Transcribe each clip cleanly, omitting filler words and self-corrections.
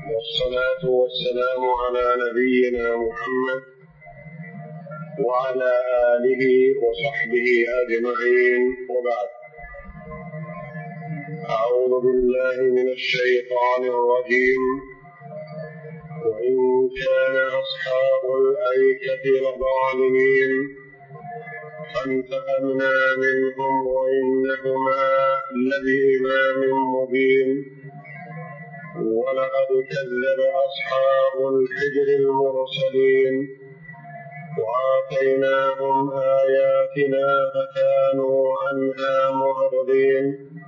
والصلاة والسلام على نبينا محمد وعلى آله وصحبه أجمعين، وبعد. أعوذ بالله من الشيطان الرجيم. وإن كان أصحاب الأيكة لظالمين فانتقمنا منهم وإنهما لبإمام مبين. ولقد كذب أصحاب الحجر المرسلين وآتيناهم آياتنا فكانوا عنها معرضين.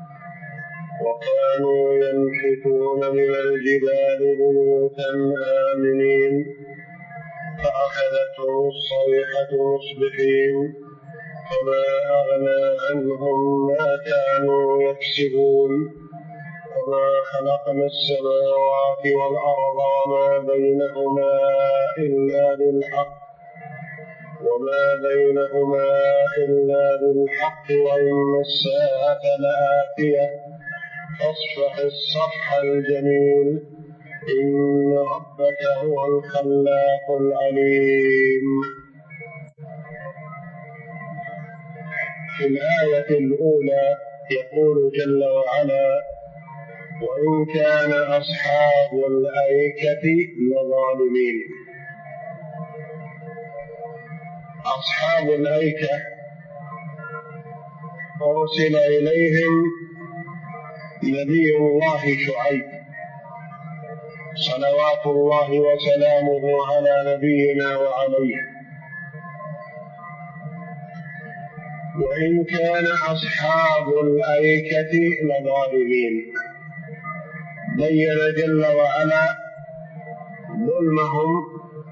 وكانوا ينحتون من الجبال بيوتا آمنين فأخذتهم الصيحة مصبحين فما أغنى عنهم ما كانوا يكسبون. وما خلقنا السماوات والأرض وما بينهما إلا بالحق وإن الساعة لآتية فاصفح الصفح الجميل إن ربك هو الخلاق العليم. في الآية الأولى يقول جل وعلا: وإن كان أصحاب الأيكة لظالمين. أصحاب الأيكة أرسل إليهم نبي الله شعيب صلوات الله وسلامه على نبينا وعليه. وإن كان أصحاب الأيكة لظالمين، بين جل وعلا ظلمهم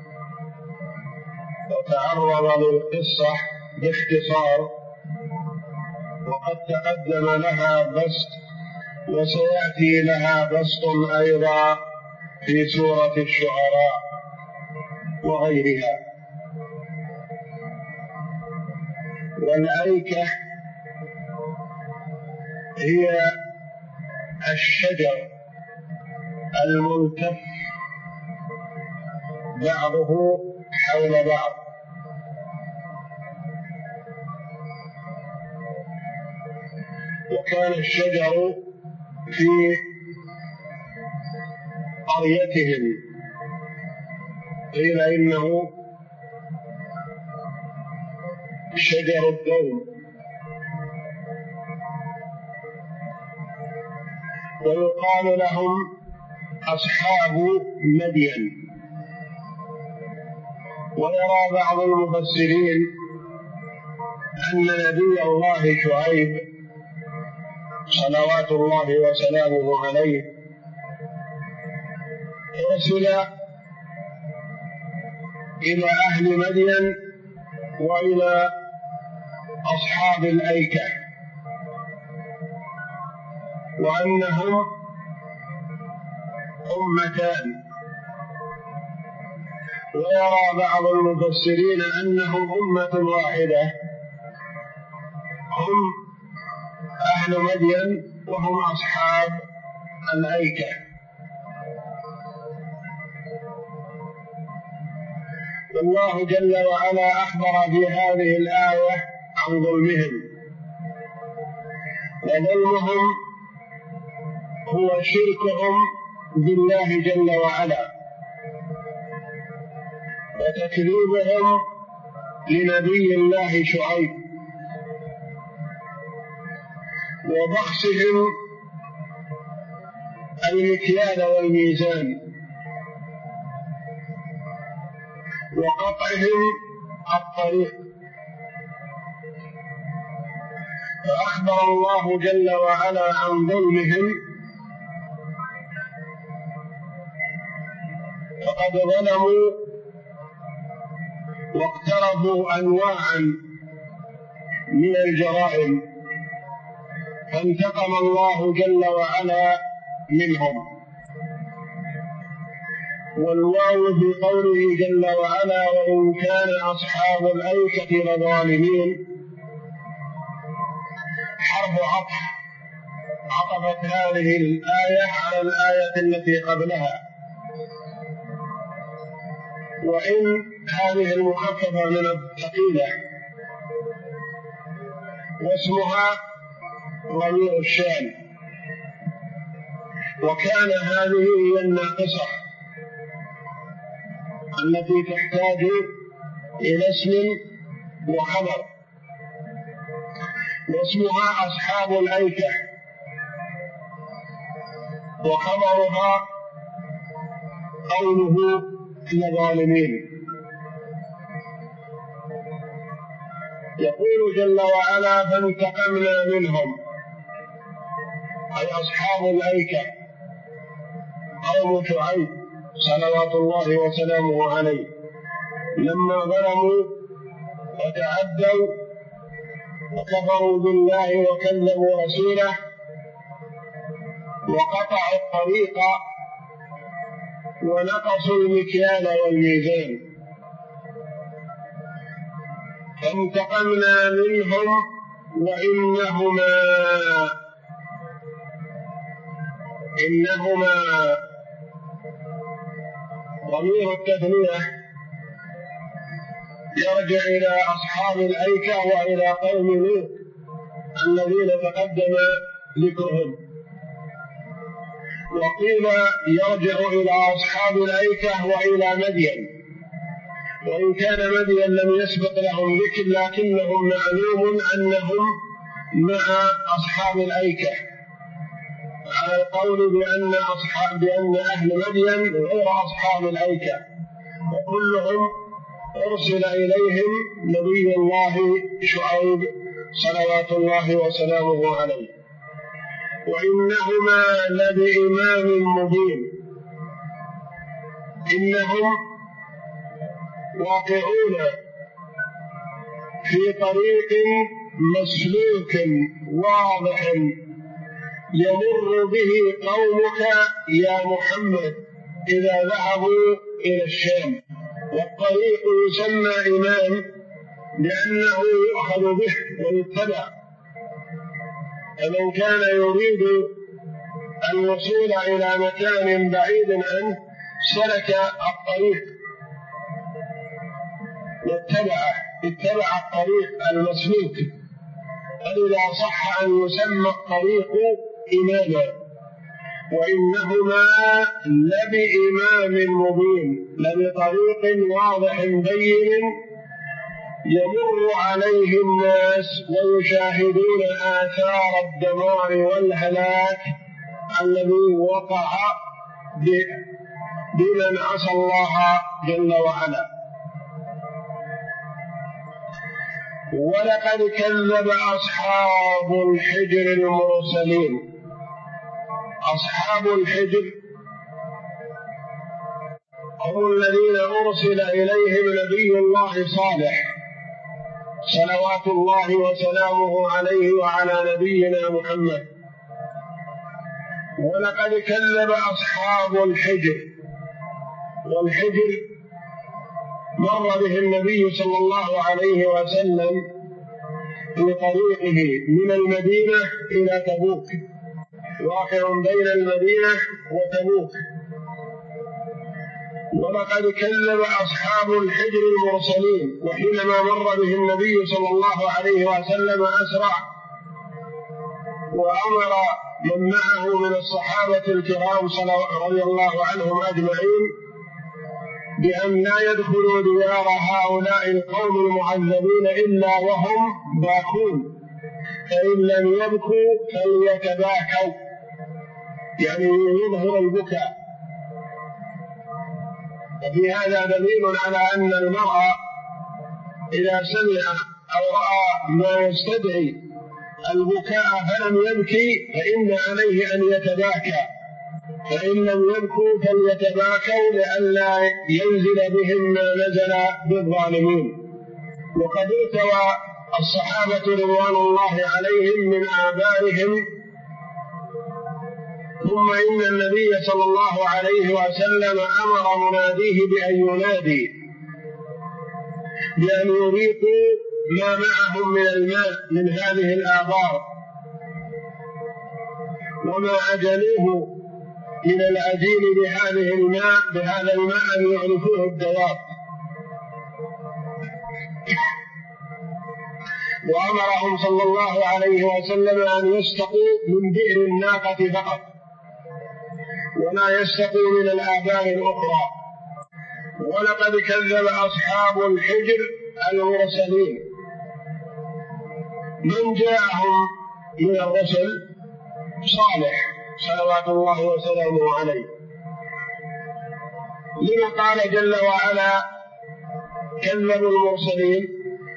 وتعرض للقصة باختصار، وقد تقدم لها بسط وسيأتي لها بسط أيضا في سورة الشعراء وغيرها. والأيكة هي الشجر الملتف بعضه حول بعض، وكان الشجر في قريتهم قيل إنه شجر الدوم، ويقال لهم أصحاب مدين. ويرى بعض المفسرين أن نبي الله شعيب صلوات الله وسلامه عليه أرسل إلى أهل مدين وإلى أصحاب الأيكة، وأنهم أمتان. ويرى بعض المفسرين أنهم أمة واحدة، هم أهل مدين وهم أصحاب الأيكة. والله جل وعلا أخبر في هذه الآية عن ظلمهم، وظلمهم هو شركهم بالله جل وعلا وتكذيبهم لنبي الله شعيب وبخسهم المكيال والميزان وقطعهم الطريق. فأخبر الله جل وعلا عن ظلمهم، فقد ظلموا واقترفوا أنواعا من الجرائم، فانتقم الله جل وعلا منهم. والواو في قوله جل وعلا: وإن كان أصحاب الأيكة لظالمين، حرف عطف، عطفت هذه الآية على الآية التي قبلها وإن هذه المخففة من الثقيلة، واسمها ضمير الشأن، وكان هذه هي الناقصة التي تحتاج إلى اسم وخبر، واسمها أصحاب الأيكة، وخبرها قوله الظالمين. يقول جل وعلا: فانتقمنا منهم، أي أصحاب الأيكة قوم شعيب صلوات الله وسلامه عليه، لما ظلموا وتعدوا وكفروا بالله وكذبوا رسوله وقطعوا الطريق ونقصوا المكيال والميزان، فانتقمنا منهم إنهما ضمير التثنية يرجع إلى أصحاب الأيكة وإلى قوم لوط الذين تقدم ذكرهم، وقيل يرجع إلى أصحاب الأيكة وإلى مدين، وإن كان مدين لم يسبق لهم ذكر لكنهم معلوم أنهم مع أصحاب الأيكة، على القول بأن أهل مدين غير أصحاب الأيكة، وكلهم أرسل إليهم نبي الله شعيب صلوات الله وسلامه عليه. وإنهما لبإمام مبين، إنهم واقعون في طريق مسلوك واضح يمر به قومك يا محمد إذا ذهبوا إلى الشام، والطريق يسمى إمام لأنه يؤخذ به ويتبع، فمن كان يريد الوصول إلى مكان بعيد عنه سلك الطريق اتبع الطريق المسلوك، فإذا صح أن يسمى الطريق إماما. وإنهما لبإمام مبين، لبطريق واضح بين يمر عليه الناس ويشاهدون آثار الدمار والهلاك الذي وقع بمن عصى الله جل وعلا. ولقد كذب أصحاب الحجر المرسلين. أصحاب الحجر هم الذين أرسل إليهم نبي الله صالح صلوات الله وسلامه عليه وعلى نبينا محمد. ولقد كذب أصحاب الحجر، والحجر مر به النبي صلى الله عليه وسلم في طريقه من المدينة إلى تبوك، واقع بين المدينة وتبوك. ولقد كذب أصحاب الحجر المرسلين، وحينما مر به النبي صلى الله عليه وسلم أسرع وأمر من معه من الصحابة الكرام رضي الله عنهم أجمعين بأن لا يدخلوا ديار هؤلاء القوم المعذبين إلا وهم باكون، فإن لم يبكوا فليتباكوا، يعني يظهر البكاء. وفي هذا دليل على أن المرء إذا سمع أو رأى ما يستدعي البكاء فلم يبكي فإن عليه أن يتباكى، فإن لم يبكوا فليتباكوا لئلا ينزل بهم ما نزل بالظالمين. وقد ارتوى الصحابة رضوان الله عليهم من آبائهم، ثم إن النبي صلى الله عليه وسلم أمر مناديه بأن ينادي بأن يريقوا ما معهم من الماء من هذه الآبار، وما عجلوه من العجين بهذا الماء ليعرفوه الدواب. وأمرهم صلى الله عليه وسلم أن يستقوا من بئر الناقة فقط، ولا يستقوا من الآبار الأخرى. ولقد كذب أصحاب الحجر المرسلين. من جاءهم من الرسل؟ صالح صلوات الله وسلامه عليه. لما قال جل وعلا كذبوا المرسلين؟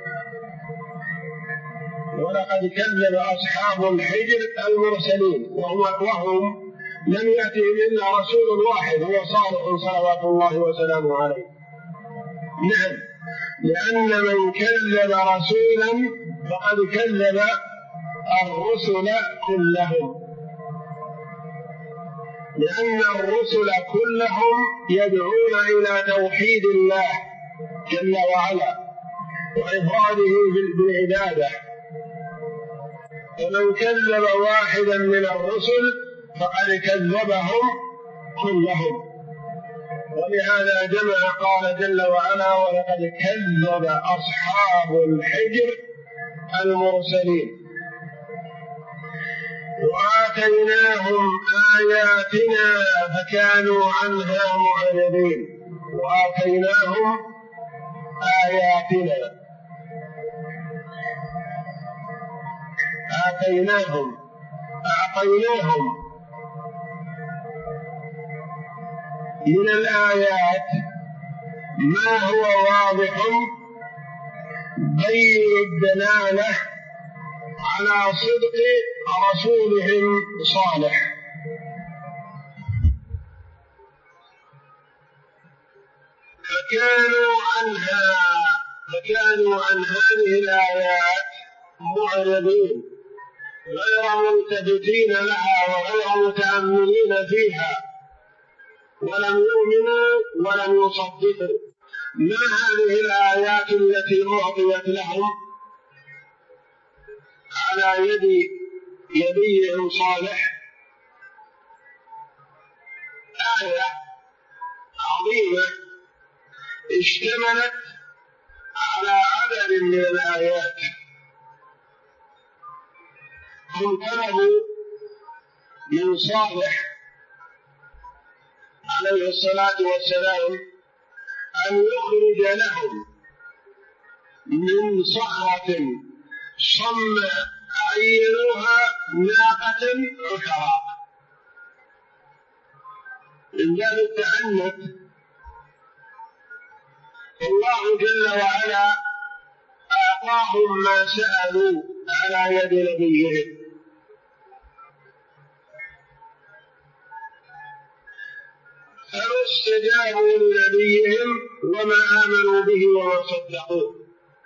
ولقد كذب أصحاب الحجر المرسلين، وهم لم يأتهم إلا رسول واحد هو صالح صلوات الله وسلامه عليه. نعم، لأن من كذب رسولا فقد كذب الرسل كلهم، لأن الرسل كلهم يدعون إلى توحيد الله جل وعلا وإفراده بالعبادة، ومن كذب واحدا من الرسل فقد كذبهم كلهم. ولهذا جمع قال جل وعلا ولقد كذب أصحاب الحجر المرسلين وآتيناهم آياتنا فكانوا عنها معرضين. وآتيناهم آياتنا، أعطيناهم من الآيات ما هو واضح بين الدلالة على صدق رسولهم صالح. فكانوا عن هذه الآيات معرضين غير ملتفتين لها وغير متأملين فيها، ولم يؤمنوا ولم يصدقوا. ما هذه الآيات التي أعطيت لهم على يد نبيهم صالح؟ آية عظيمة اشتملت على عدد من الآيات. هم طلبوا من صالح عليه الصلاة والسلام أن يخرج لهم من صخرة صماء عينوها ناقة عشراء، من باب التعنت. الله جل وعلا أعطاهم ما سألوا على يد نبيهم، فاستجابوا لنبيهم وما آمنوا به وما صدقوه.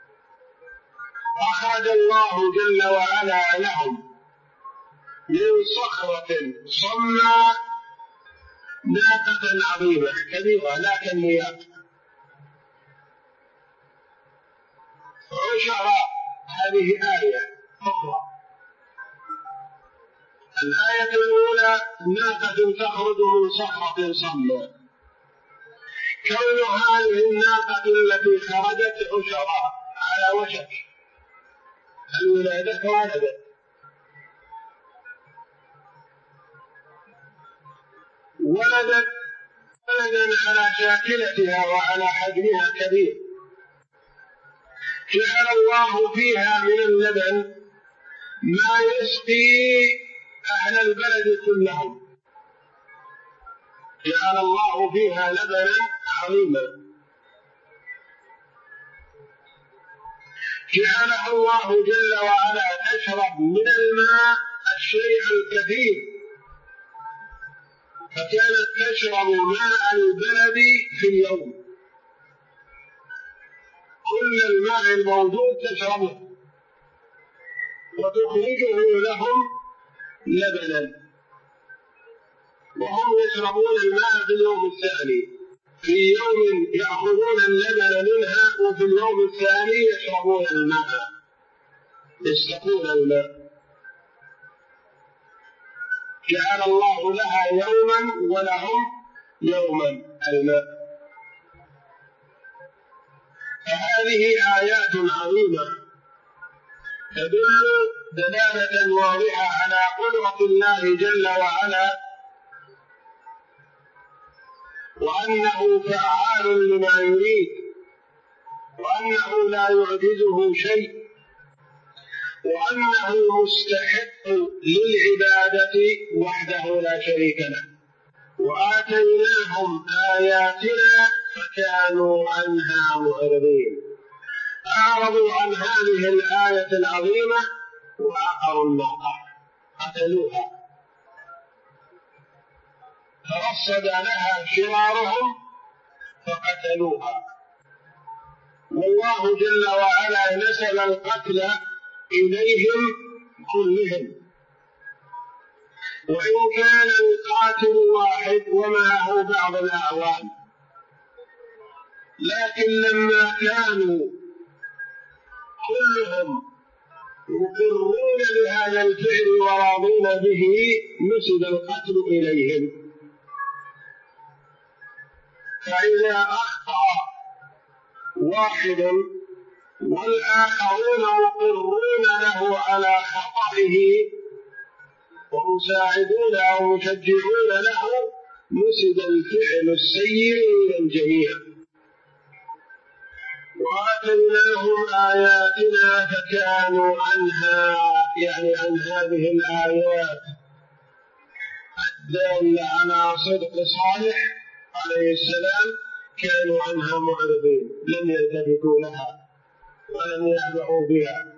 أخرج الله جل وعلا لهم من صخرة صماء ناقة عظيمة كبيرة لا كالنياق عشراء. هذه آية أخرى. الآية الأولى ناقة تخرج من صخرة صماء. كون هذه الناقة التي خرجت عشراء على وشك الولادة ولدت ولدا على شاكلتها وعلى حجمها كبير، جعل الله فيها من اللبن ما يسقي أهل البلد كلهم، جعل الله فيها لبنا عظيما، جعلها الله جل وعلا تشرب من الماء الشيء الكثير، فكانت تشرب ماء البلد في اليوم، كل الماء الموجود تشربه وتخرجه لهم لبنا، وهم يشربون الماء في اليوم الثاني. في يوم يأخذون اللبن منها وفي اليوم الثاني يشربون الماء، يسقون الماء. جعل الله لها يوما ولهم يوما الماء. فهذه آيات عظيمة تدل دلالة واضحة على قدرة الله جل وعلا، وأنه فعال لما يريد، وأنه لا يعجزه شيء، وأنه مستحق للعبادة وحده لا شريك له. وآتيناهم آياتنا فكانوا عنها معرضين، أعرضوا عن هذه الآية العظيمة وعقروا الناقة، قتلوها، فرصد لها شرارهم فقتلوها. والله جل وعلا نسب القتل إليهم كلهم، وإن كان القاتل واحد ومعه بعض الأعوان، لكن لما كانوا كلهم يقرون بهذا الفعل وراضون به نسب القتل إليهم. فإذا أخطأ واحد والآخرون مقرون له على خطئه ومساعدون أو مشجعون له، نسب الفعل السيء إلى الجميع. وآتيناهم آياتنا فكانوا عنها، يعني عن هذه الآيات الدالة على صدق صالح عليه السلام، كانوا عنها معرضين، لم يلتفتوا لها ولم يعبأوا بها.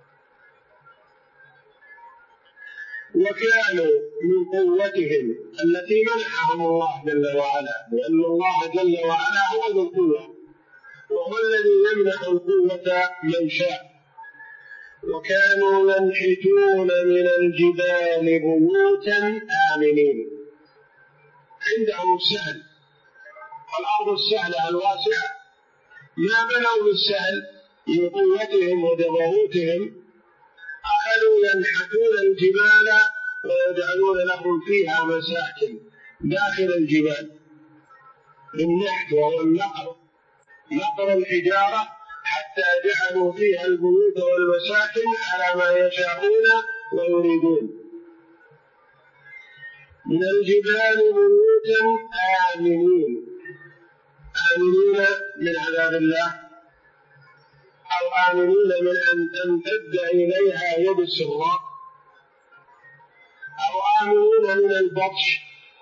وكانوا من قوتهم التي منحهم الله جل وعلا، لأن الله جل وعلا هو ذو القوة، وهو الذي يمنح القوة من شاء. وكانوا ينحتون من الجبال بيوتا آمنين، عندهم السهل، والأرض السهلة الواسعة، ما بنوا بالسهل من قوتهم وجبروتهم، أخذوا ينحتون الجبال ويجعلون لهم فيها مساكن داخل الجبال بالنحت وهو النقر، نقر الحجارة، حتى جعلوا فيها البيوت والمساكن على ما يشاءون ويريدون. من الجبال بيوتا آمنين، آمنين من عذاب الله، أو آمنين من أن تمتد إليها يد السراق، أو آمنين من البطش،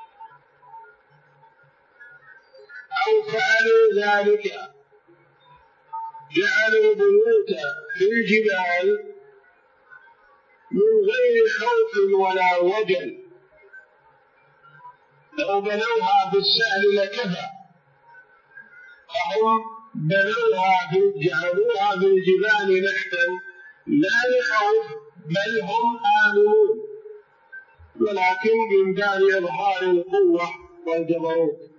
أو فعلوا ذلك جعلوا بيوتا في الجبال من غير خوف ولا وجل، لو بنوها بالسهل لكفى، فهم جعلوها بالجبال نحتا لا لخوف، بل هم آمنون، ولكن من باب إظهار القوة والجبروت.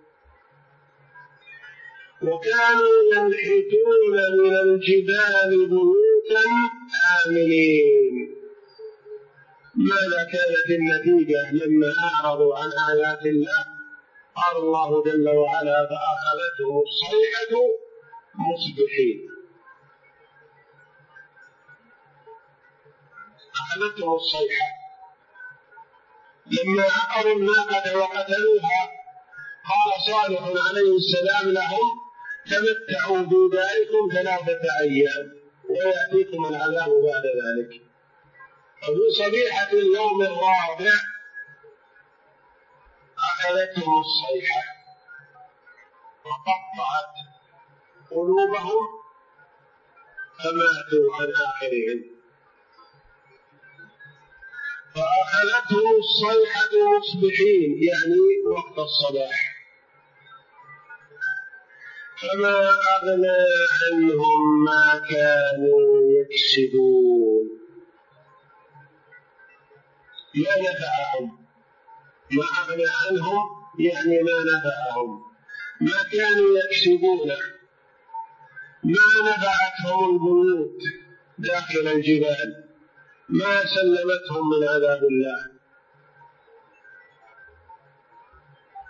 وكانوا ينحتون من الجبال بيوتا آمنين. ماذا كانت النتيجة لما أعرضوا عن آيات الله؟ قال الله جل وعلا: فأخذتهم الصيحة مصبحين. أخذتهم الصيحة لما عقروا الناقة وقتلوها. قال صالح عليه السلام لهم: تمتعوا بداركم 3 أيام ويأتيكم العذاب بعد ذلك. وفي صبيحة اليوم الرابع أخذتهم الصيحة وقطعت قلوبهم فماتوا عن آخرهم. فأخذتهم الصيحة مصبحين، يعني وقت الصباح، فما أغنى عنهم ما كانوا يكسبون. ما نفعهم، ما أغنى عنهم يعني ما نفعهم، ما كانوا يكسبونه، ما نفعتهم البيوت داخل الجبال، ما سلمتهم من عذاب الله.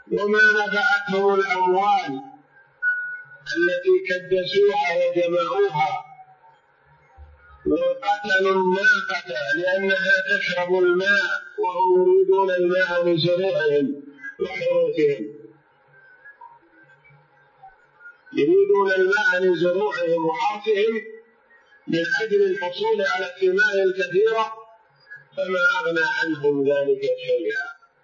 وما نفعتهم الأموال التي كدسوها وجمعوها وقتلوا الناقة لأنها تشرب الماء وهم يريدون الماء لزروعهم وحروثهم، يريدون الماء لزروعهم وحرثهم من أجل الحصول على الثمار الكثيرة، فما أغنى عنهم ذلك شيئا.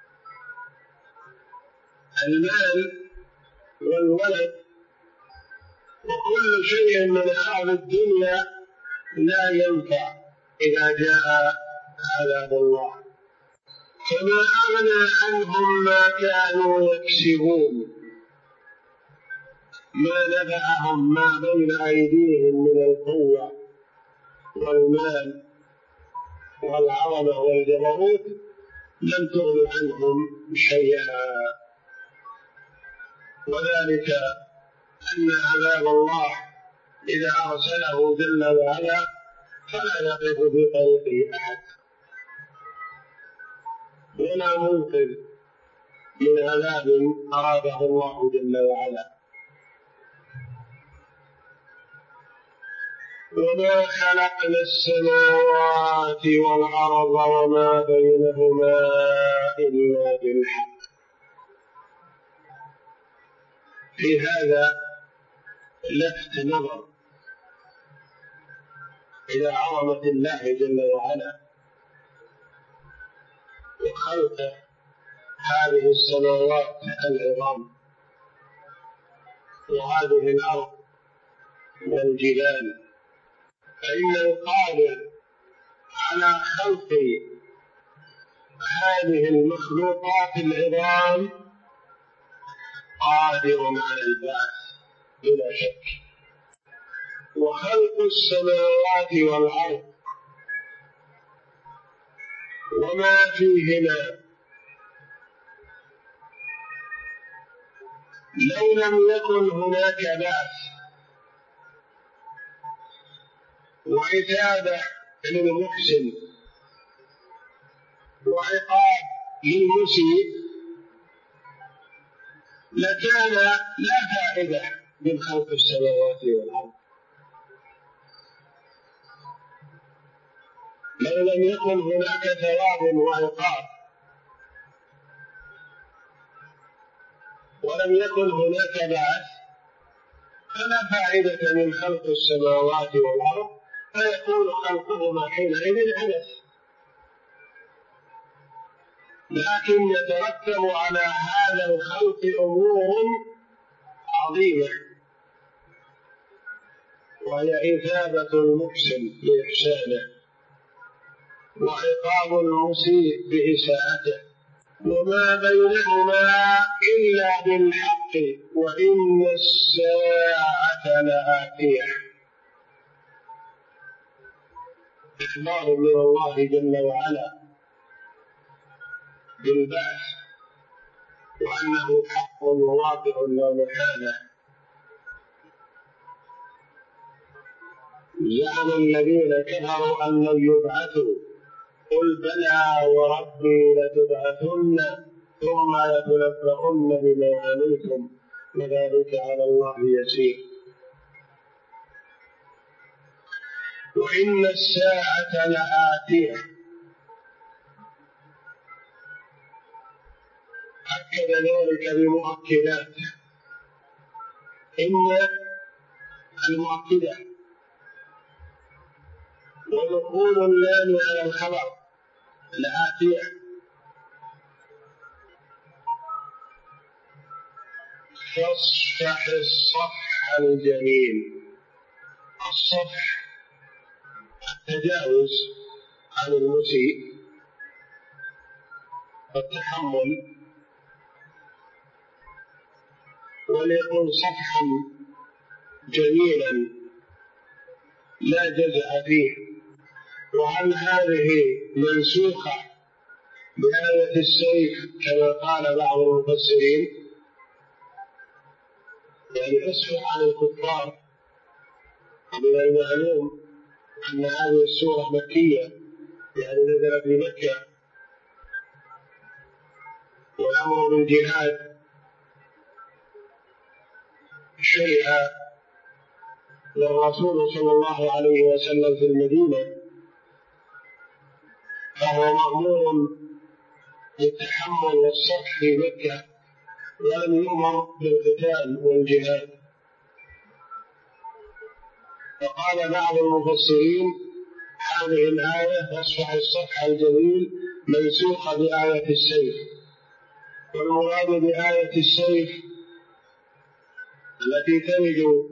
المال والولد وكل شيء من أرض الدنيا لا ينفع إذا جاء عذاب الله، فما أغنى عنهم ما كانوا يكسبون، ما نفعهم ما بين أيديهم من القوة والمال والعظمة والجبروت لم تغن عنهم شيئا. وذلك أن عذاب الله إذا أرسله جل وعلا فلا يقف في طريقه أحد ولا منقذ من عذاب أراده الله جل وعلا. وما خلقنا السماوات والأرض وما بينهما إلا بالحق. في هذا لفت نظر إلى عظمة الله جل وعلا وخلق هذه السماوات العظام وهذه الأرض والجبال، فإن القادر على خلق هذه المخلوقات العظام قادر على البعث بلا شك. وخلق السماوات والأرض وما فيهما لو لم يكن هناك بعث وعتابة للمحسن وعقاب للمسيء لكان لا فائدة من خلق السماوات والأرض. لو لم يكن هناك ثواب وعقاب ولم يكن هناك بعث فلا فائدة من خلق السماوات والأرض، فيكون خلقهما حينئذ عبث. لكن يترتب على هذا الخلق أمور عظيمة، وهي إثابة المحسن بإحسانه وعقاب المسيء بإساءته، وما بينهما إلا بالحق وإن الساعة لآتية. إخبار من الله جل وعلا بالبعث وأنه حق واقع لا محالة. زعم الذين كفروا أن لن يبعثوا قل بلى وربي لتبعثن ثم لتنبؤن بما عملتم وذلك على الله يسير. وإن الساعة لآتية، أكد ذلك بمؤكدات. إن المؤكدة ودخول اللام على الخبر لآتية، فاصفح الصفح الجميل. الصفح التجاوز عن المسيء والتحمل، وليكن صفحا جميلا لا جزع فيه. وهل هذه منسوخة بآية السيف كما قال بعض المفسرين؟ يعني اصفح عن الكفار. من المعلوم أن هذه السورة مكية، يعني نزلت في مكة، والأمر بالجهاد شرع للرسول صلى الله عليه وسلم في المدينة فهو مأمور بالتحمل والصبر في مكة، ولم يؤمر بالقتال والجهاد. فقال بعض المفسرين هذه الآية تصفح الصفح الجميل منسوخة بآية السيف، والمراد بآية السيف التي ترد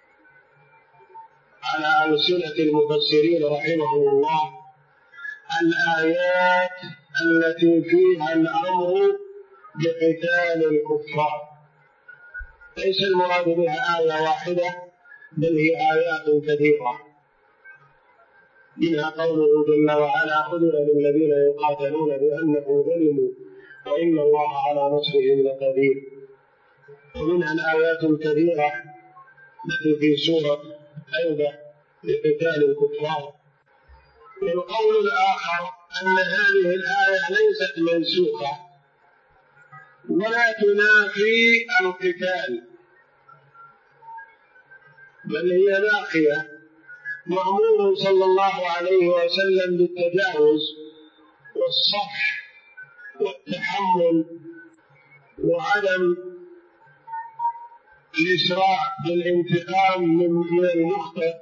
على ألسنة المفسرين رحمهم الله الآيات التي فيها الأمر بقتال الكفار، ليس المراد بها آية واحدة بل هي آيات كثيرة، منها قوله جل وعلا أذن للذين يقاتلون بأنهم ظلموا وإن الله على نصرهم لقدير، ومنها الآيات الكثيرة التي في سورة توبة لقتال الكفار. والقول الآخر أن هذه الآية ليست منسوخة ولا تنافي القتال، بل هي باقية، مأمور صلى الله عليه وسلم بالتجاوز والصفح والتحمل وعدم الإسراع بالانتقام من المخطئ،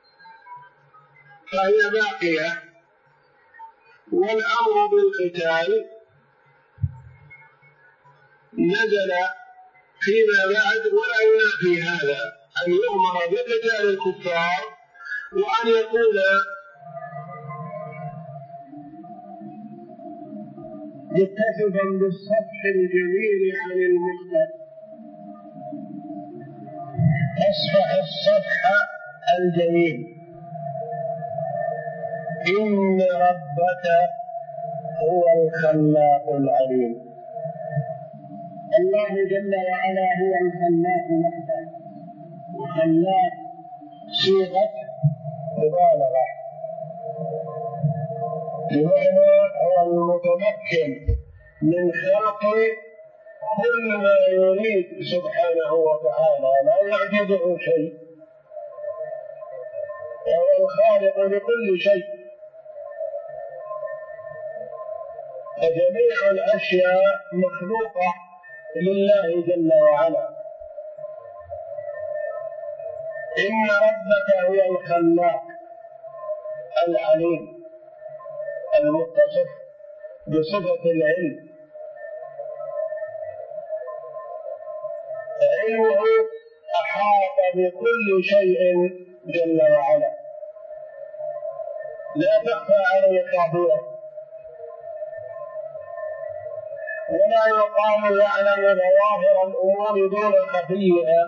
فهي باقية. والأمر بالقتال نزل فيما بعد ولا ينافي هذا، أن يؤمر بقتال الكفار وأن يكون متصفا بالصفح الجميل عن المخطئ. اصفح الصفح الجميل، إن ربك هو الخلاق العليم. الله جل وعلا هو الخلاق وحده، وخلاق صيغة مبالغة، بمعنى هو المتمكن من خلق كل ما يريد سبحانه وتعالى، لا يعجزه شيء، وهو الخالق لكل شيء، فجميع الأشياء مخلوقة لله جل وعلا. إن ربك هو الخلاق العليم المتصف بصفة العلم، علمه أحاط بكل شيء جل وعلا، لا تخفى عليه خافية، ولا يقال يعلم ظواهر الأمور دون خفيها،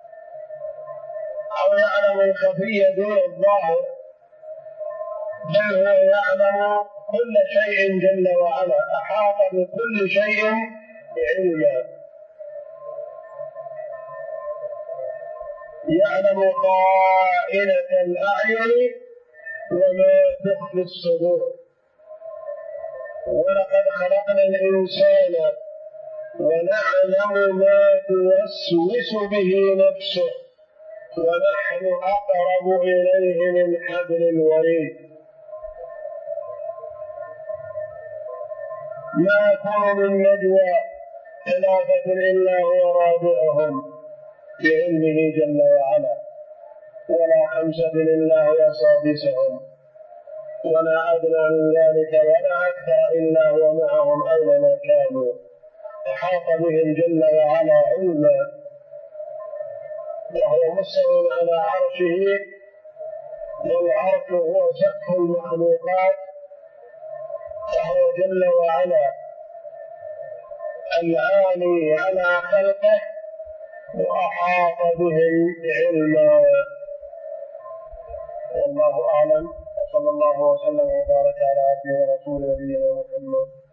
أو يعلم الخفي دون الظاهر، بل هو يعلم كل شيء جل وعلا، أحاط بكل شيء علما، يعلم خائنة الأعين وما تخفي الصدور. ولقد خلقنا الإنسان ونعلم ما توسوس به نفسه ونحن أقرب إليه من حبل الوريد. ما يكون من نجوى ثلاثة إلا هو رابعهم بعلمه جل وعلا، ولا خمسة إلا هو سادسهم، ولا أدنى من ذلك ولا أكثر إلا هو معهم أينما كانوا، أحاط بهم جل وعلا علما، وهو مستوٍ على عرشه، والعرش هو سقف المخلوقات، فهو جل وعلا العالي على خلقه وأحاط بهم علما. والله أعلم، وصلى الله وسلم وبارك على عبده ورسوله نبينا محمد